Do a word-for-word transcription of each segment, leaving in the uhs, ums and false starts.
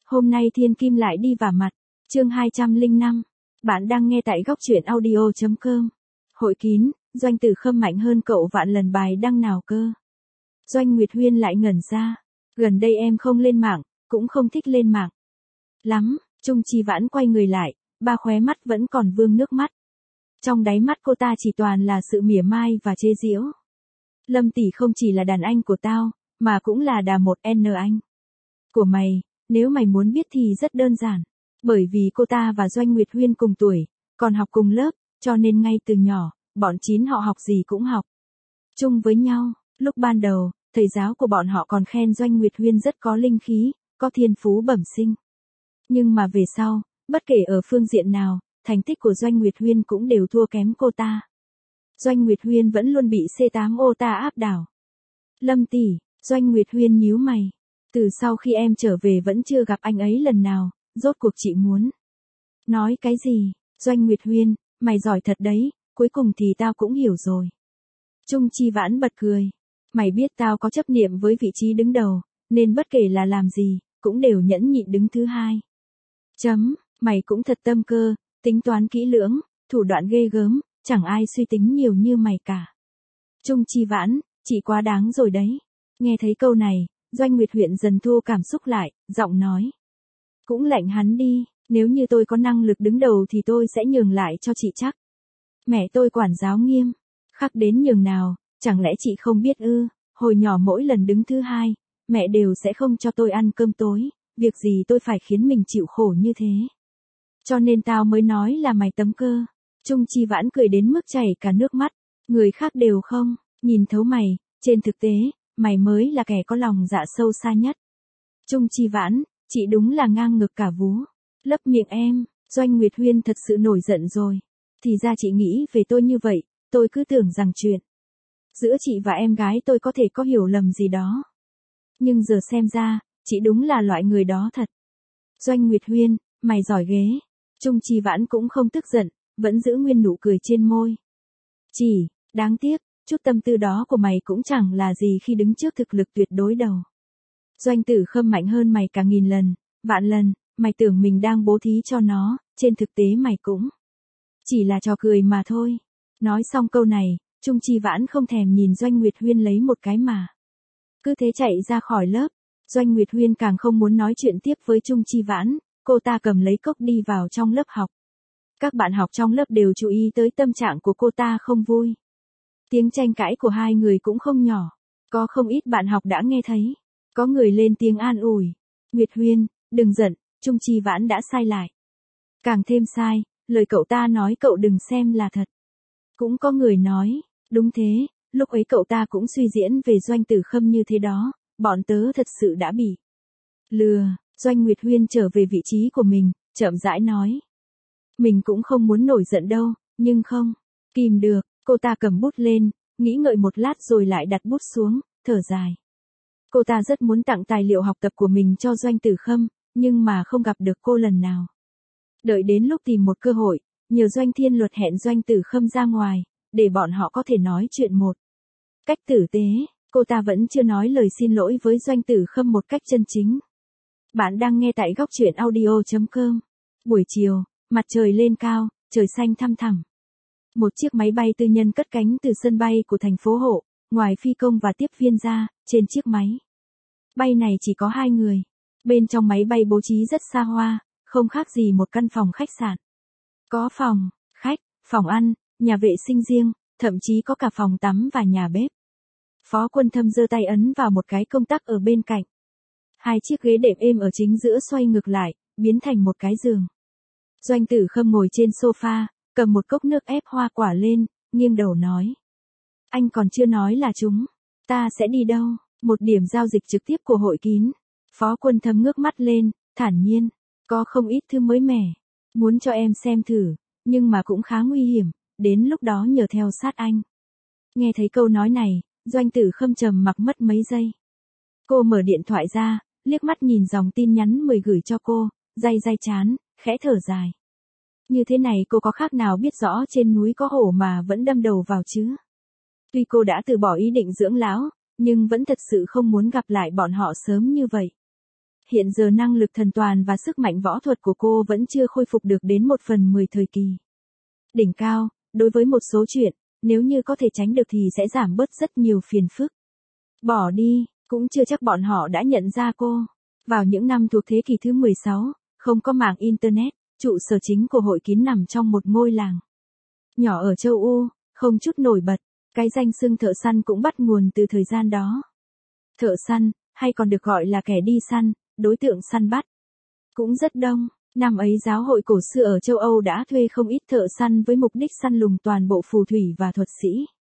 Hôm nay thiên kim lại đi vả mặt. Chương hai trăm lẻ năm. Bạn đang nghe tại góc truyện audio chấm com. Hội kín, Doanh Tử Khâm mạnh hơn cậu vạn lần bài đăng nào cơ. Doanh Nguyệt Huyên lại ngẩn ra. Gần đây em không lên mạng, cũng không thích lên mạng lắm. Trung Chi Vãn quay người lại, ba khóe mắt vẫn còn vương nước mắt. Trong đáy mắt cô ta chỉ toàn là sự mỉa mai và chế giễu. Lâm tỷ không chỉ là đàn anh của tao, mà cũng là đà một N anh của mày. Nếu mày muốn biết thì rất đơn giản. Bởi vì cô ta và Doanh Nguyệt Huyên cùng tuổi, còn học cùng lớp, cho nên ngay từ nhỏ, bọn chín họ học gì cũng học chung với nhau. Lúc ban đầu, thầy giáo của bọn họ còn khen Doanh Nguyệt Huyên rất có linh khí, có thiên phú bẩm sinh. Nhưng mà về sau, bất kể ở phương diện nào, thành tích của Doanh Nguyệt Huyên cũng đều thua kém cô ta. Doanh Nguyệt Huyên vẫn luôn bị C tám ô ta áp đảo. Lâm tỷ, Doanh Nguyệt Huyên nhíu mày. Từ sau khi em trở về vẫn chưa gặp anh ấy lần nào, rốt cuộc chị muốn nói cái gì? Doanh Nguyệt Huyên, mày giỏi thật đấy, cuối cùng thì tao cũng hiểu rồi. Trung Chi Vãn bật cười. Mày biết tao có chấp niệm với vị trí đứng đầu, nên bất kể là làm gì, cũng đều nhẫn nhịn đứng thứ hai. Chấm, mày cũng thật tâm cơ, tính toán kỹ lưỡng, thủ đoạn ghê gớm, chẳng ai suy tính nhiều như mày cả. Trung Chi Vãn, chị quá đáng rồi đấy. Nghe thấy câu này, Doanh Nguyệt Huyên dần thu cảm xúc lại, giọng nói. Cũng lạnh hắn đi, nếu như tôi có năng lực đứng đầu thì tôi sẽ nhường lại cho chị chắc. Mẹ tôi quản giáo nghiêm, khắc đến nhường nào, chẳng lẽ chị không biết ư, hồi nhỏ mỗi lần đứng thứ hai, mẹ đều sẽ không cho tôi ăn cơm tối, việc gì tôi phải khiến mình chịu khổ như thế. Cho nên tao mới nói là mày tấm cơ. Trung Chi Vãn cười đến mức chảy cả nước mắt, người khác đều không nhìn thấu mày, trên thực tế, mày mới là kẻ có lòng dạ sâu xa nhất. Trung Chi Vãn, chị đúng là ngang ngược cả vú. Lấp miệng em, Doanh Nguyệt Huyên thật sự nổi giận rồi. Thì ra chị nghĩ về tôi như vậy, tôi cứ tưởng rằng chuyện giữa chị và em gái tôi có thể có hiểu lầm gì đó. Nhưng giờ xem ra, chị đúng là loại người đó thật. Doanh Nguyệt Huyên, mày giỏi ghê. Trung Chi Vãn cũng không tức giận, vẫn giữ nguyên nụ cười trên môi. Chỉ, đáng tiếc, chút tâm tư đó của mày cũng chẳng là gì khi đứng trước thực lực tuyệt đối đầu. Doanh Tử Khâm mạnh hơn mày cả nghìn lần, vạn lần, mày tưởng mình đang bố thí cho nó, trên thực tế mày cũng chỉ là trò cười mà thôi. Nói xong câu này, Trung Chi Vãn không thèm nhìn Doanh Nguyệt Huyên lấy một cái mà cứ thế chạy ra khỏi lớp. Doanh Nguyệt Huyên càng không muốn nói chuyện tiếp với Trung Chi Vãn, cô ta cầm lấy cốc đi vào trong lớp học. Các bạn học trong lớp đều chú ý tới tâm trạng của cô ta không vui. Tiếng tranh cãi của hai người cũng không nhỏ, có không ít bạn học đã nghe thấy. Có người lên tiếng an ủi. Nguyệt Huyên, đừng giận, Trung Chi Vãn đã sai lại. Càng thêm sai, lời cậu ta nói cậu đừng xem là thật. Cũng có người nói, đúng thế, lúc ấy cậu ta cũng suy diễn về Doanh Tử Khâm như thế đó, bọn tớ thật sự đã bị lừa. Doanh Nguyệt Huyên trở về vị trí của mình, chậm rãi nói. Mình cũng không muốn nổi giận đâu, nhưng không kìm được, cô ta cầm bút lên, nghĩ ngợi một lát rồi lại đặt bút xuống, thở dài. Cô ta rất muốn tặng tài liệu học tập của mình cho Doanh Tử Khâm, nhưng mà không gặp được cô lần nào. Đợi đến lúc tìm một cơ hội, nhờ Doanh Thiên Luật hẹn Doanh Tử Khâm ra ngoài, để bọn họ có thể nói chuyện một cách tử tế, cô ta vẫn chưa nói lời xin lỗi với Doanh Tử Khâm một cách chân chính. Bạn đang nghe tại góc truyện audio chấm com. Buổi chiều, mặt trời lên cao, trời xanh thăm thẳm. Một chiếc máy bay tư nhân cất cánh từ sân bay của thành phố Hộ, ngoài phi công và tiếp viên ra, trên chiếc máy bay này chỉ có hai người. Bên trong máy bay bố trí rất xa hoa, không khác gì một căn phòng khách sạn. Có phòng khách, phòng ăn, nhà vệ sinh riêng, thậm chí có cả phòng tắm và nhà bếp. Phó Quân Thâm giơ tay ấn vào một cái công tắc ở bên cạnh. Hai chiếc ghế đệm êm ở chính giữa xoay ngược lại, biến thành một cái giường. Doanh Tử Khâm ngồi trên sofa, cầm một cốc nước ép hoa quả lên, nghiêng đầu nói. Anh còn chưa nói là chúng ta sẽ đi đâu, một điểm giao dịch trực tiếp của hội kín. Phó Quân Thâm ngước mắt lên, thản nhiên. Có không ít thứ mới mẻ, muốn cho em xem thử, nhưng mà cũng khá nguy hiểm, đến lúc đó nhờ theo sát anh. Nghe thấy câu nói này, Doanh Tử Khâm trầm mặc mất mấy giây. Cô mở điện thoại ra, liếc mắt nhìn dòng tin nhắn mười gửi cho cô, day day chán, khẽ thở dài. Như thế này cô có khác nào biết rõ trên núi có hổ mà vẫn đâm đầu vào chứ? Tuy cô đã từ bỏ ý định dưỡng lão, nhưng vẫn thật sự không muốn gặp lại bọn họ sớm như vậy. Hiện giờ năng lực thần toàn và sức mạnh võ thuật của cô vẫn chưa khôi phục được đến một phần mười thời kỳ đỉnh cao, đối với một số chuyện, nếu như có thể tránh được thì sẽ giảm bớt rất nhiều phiền phức. Bỏ đi, cũng chưa chắc bọn họ đã nhận ra cô. Vào những năm thuộc thế kỷ thứ mười sáu, không có mạng Internet, trụ sở chính của hội kín nằm trong một ngôi làng nhỏ ở châu Âu, không chút nổi bật. Cái danh xưng thợ săn cũng bắt nguồn từ thời gian đó. Thợ săn, hay còn được gọi là kẻ đi săn, đối tượng săn bắt, cũng rất đông. Năm ấy giáo hội cổ xưa ở châu Âu đã thuê không ít thợ săn với mục đích săn lùng toàn bộ phù thủy và thuật sĩ.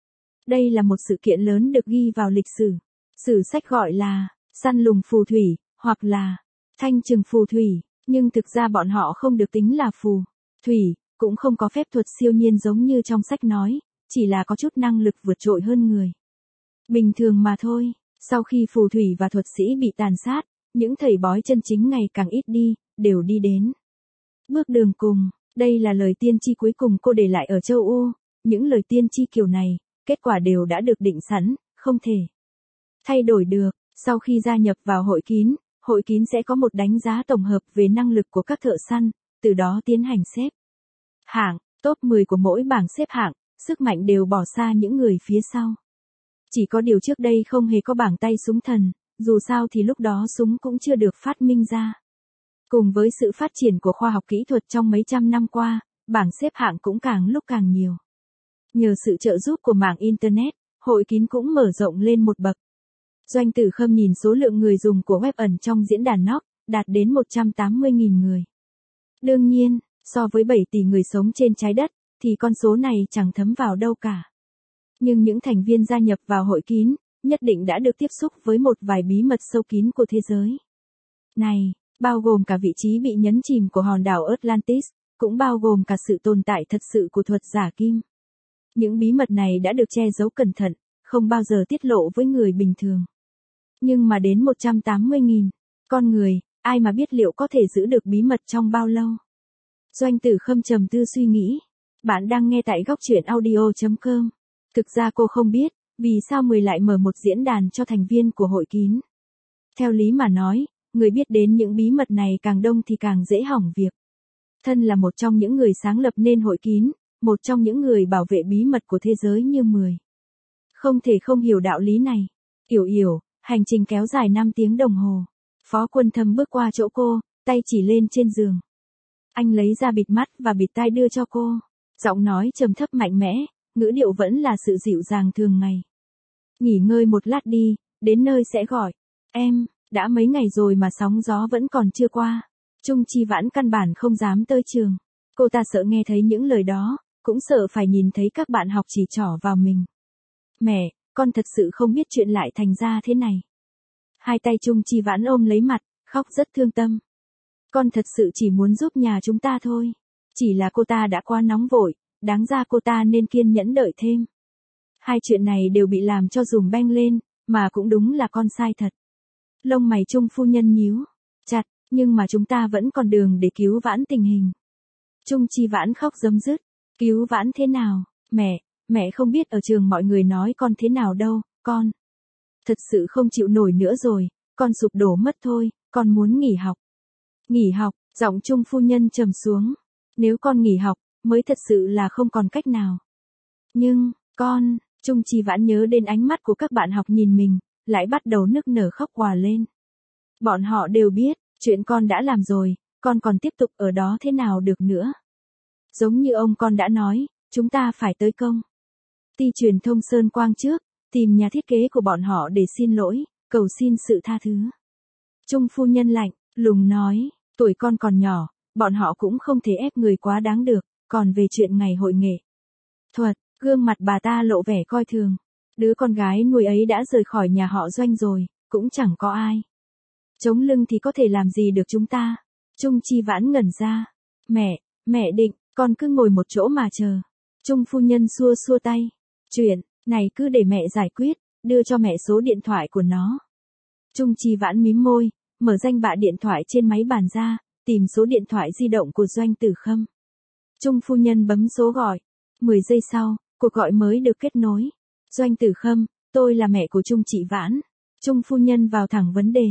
Đây là một sự kiện lớn được ghi vào lịch sử. Sử sách gọi là săn lùng phù thủy, hoặc là thanh trừng phù thủy, nhưng thực ra bọn họ không được tính là phù thủy, cũng không có phép thuật siêu nhiên giống như trong sách nói, chỉ là có chút năng lực vượt trội hơn người bình thường mà thôi. Sau khi phù thủy và thuật sĩ bị tàn sát, những thầy bói chân chính ngày càng ít đi, đều đi đến bước đường cùng. Đây là lời tiên tri cuối cùng cô để lại ở châu Âu. Những lời tiên tri kiểu này, kết quả đều đã được định sẵn, không thể thay đổi được. Sau khi gia nhập vào hội kín, hội kín sẽ có một đánh giá tổng hợp về năng lực của các thợ săn, từ đó tiến hành xếp hạng. Top mười của mỗi bảng xếp hạng, sức mạnh đều bỏ xa những người phía sau. Chỉ có điều trước đây không hề có bảng tay súng thần, dù sao thì lúc đó súng cũng chưa được phát minh ra. Cùng với sự phát triển của khoa học kỹ thuật trong mấy trăm năm qua, bảng xếp hạng cũng càng lúc càng nhiều. Nhờ sự trợ giúp của mạng Internet, hội kín cũng mở rộng lên một bậc. Doanh Tử Khâm nhìn số lượng người dùng của web ẩn trong diễn đàn Nock, đạt đến một trăm tám mươi nghìn người. Đương nhiên, so với bảy tỷ người sống trên trái đất, thì con số này chẳng thấm vào đâu cả. Nhưng những thành viên gia nhập vào hội kín, nhất định đã được tiếp xúc với một vài bí mật sâu kín của thế giới này, bao gồm cả vị trí bị nhấn chìm của hòn đảo Atlantis, cũng bao gồm cả sự tồn tại thật sự của thuật giả kim. Những bí mật này đã được che giấu cẩn thận, không bao giờ tiết lộ với người bình thường. Nhưng mà đến một trăm tám mươi nghìn con người, ai mà biết liệu có thể giữ được bí mật trong bao lâu? Doanh Tử Khâm trầm tư suy nghĩ. Bạn đang nghe tại góc truyện audio chấm com. Thực ra cô không biết, vì sao mười lại mở một diễn đàn cho thành viên của hội kín. Theo lý mà nói, người biết đến những bí mật này càng đông thì càng dễ hỏng việc. Thân là một trong những người sáng lập nên hội kín, một trong những người bảo vệ bí mật của thế giới như mười. Không thể không hiểu đạo lý này. Yểu Yểu, hành trình kéo dài năm tiếng đồng hồ. Phó Quân Thâm bước qua chỗ cô, tay chỉ lên trên giường. Anh lấy ra bịt mắt và bịt tai đưa cho cô. Giọng nói trầm thấp mạnh mẽ, ngữ điệu vẫn là sự dịu dàng thường ngày. Nghỉ ngơi một lát đi, đến nơi sẽ gọi. Em, đã mấy ngày rồi mà sóng gió vẫn còn chưa qua. Trung Chi Vãn căn bản không dám tới trường. Cô ta sợ nghe thấy những lời đó, cũng sợ phải nhìn thấy các bạn học chỉ trỏ vào mình. Mẹ, con thật sự không biết chuyện lại thành ra thế này. Hai tay Trung Chi Vãn ôm lấy mặt, khóc rất thương tâm. Con thật sự chỉ muốn giúp nhà chúng ta thôi. Chỉ là cô ta đã quá nóng vội, đáng ra cô ta nên kiên nhẫn đợi thêm. Hai chuyện này đều bị làm cho dùm beng lên, mà cũng đúng là con sai thật. Lông mày Trung phu nhân nhíu chặt, nhưng mà chúng ta vẫn còn đường để cứu vãn tình hình. Trung Chi Vãn khóc rấm rứt. Cứu vãn thế nào? Mẹ, mẹ không biết ở trường mọi người nói con thế nào đâu, con. Thật sự không chịu nổi nữa rồi, con sụp đổ mất thôi, con muốn nghỉ học. Nghỉ học, giọng Trung phu nhân trầm xuống. Nếu con nghỉ học, mới thật sự là không còn cách nào. Nhưng, con, Trung Chi Vãn nhớ đến ánh mắt của các bạn học nhìn mình, lại bắt đầu nức nở khóc òa lên. Bọn họ đều biết, chuyện con đã làm rồi, con còn tiếp tục ở đó thế nào được nữa. Giống như ông con đã nói, chúng ta phải tới công ty truyền thông Sơn Quang trước, tìm nhà thiết kế của bọn họ để xin lỗi, cầu xin sự tha thứ. Trung phu nhân lạnh lùng nói, tuổi con còn nhỏ, bọn họ cũng không thể ép người quá đáng được, còn về chuyện ngày hội nghệ thuật, gương mặt bà ta lộ vẻ coi thường. Đứa con gái nuôi ấy đã rời khỏi nhà họ Doanh rồi, cũng chẳng có ai chống lưng thì có thể làm gì được chúng ta. Trung Chi Vãn ngẩn ra. Mẹ, mẹ định, con cứ ngồi một chỗ mà chờ. Trung phu nhân xua xua tay. Chuyện này cứ để mẹ giải quyết, đưa cho mẹ số điện thoại của nó. Trung Chi Vãn mím môi, mở danh bạ điện thoại trên máy bàn ra, tìm số điện thoại di động của Doanh Tử Khâm. Trung phu nhân bấm số gọi. mười giây sau, cuộc gọi mới được kết nối. Doanh Tử Khâm, tôi là mẹ của Trung Chi Vãn. Trung phu nhân vào thẳng vấn đề.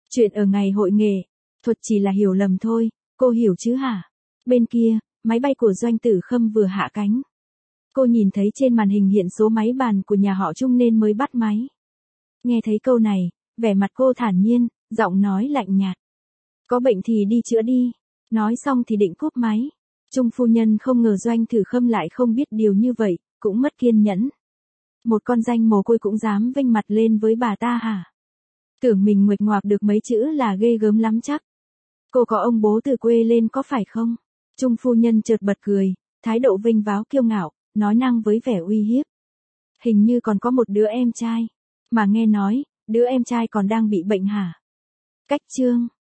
Chuyện ở ngày hội nghệ thuật chỉ là hiểu lầm thôi, cô hiểu chứ hả? Bên kia, máy bay của Doanh Tử Khâm vừa hạ cánh. Cô nhìn thấy trên màn hình hiện số máy bàn của nhà họ Trung nên mới bắt máy. Nghe thấy câu này, vẻ mặt cô thản nhiên, giọng nói lạnh nhạt. Có bệnh thì đi chữa đi. Nói xong thì định cúp máy. Trung phu nhân không ngờ Doanh Tử Khâm lại không biết điều như vậy, cũng mất kiên nhẫn. Một con danh mồ côi cũng dám vênh mặt lên với bà ta hả? Tưởng mình nguệch ngoạc được mấy chữ là ghê gớm lắm chắc. Cô có ông bố từ quê lên có phải không? Trung phu nhân chợt bật cười, thái độ vênh váo kiêu ngạo, nói năng với vẻ uy hiếp. Hình như còn có một đứa em trai. Mà nghe nói, đứa em trai còn đang bị bệnh hả? Cách chương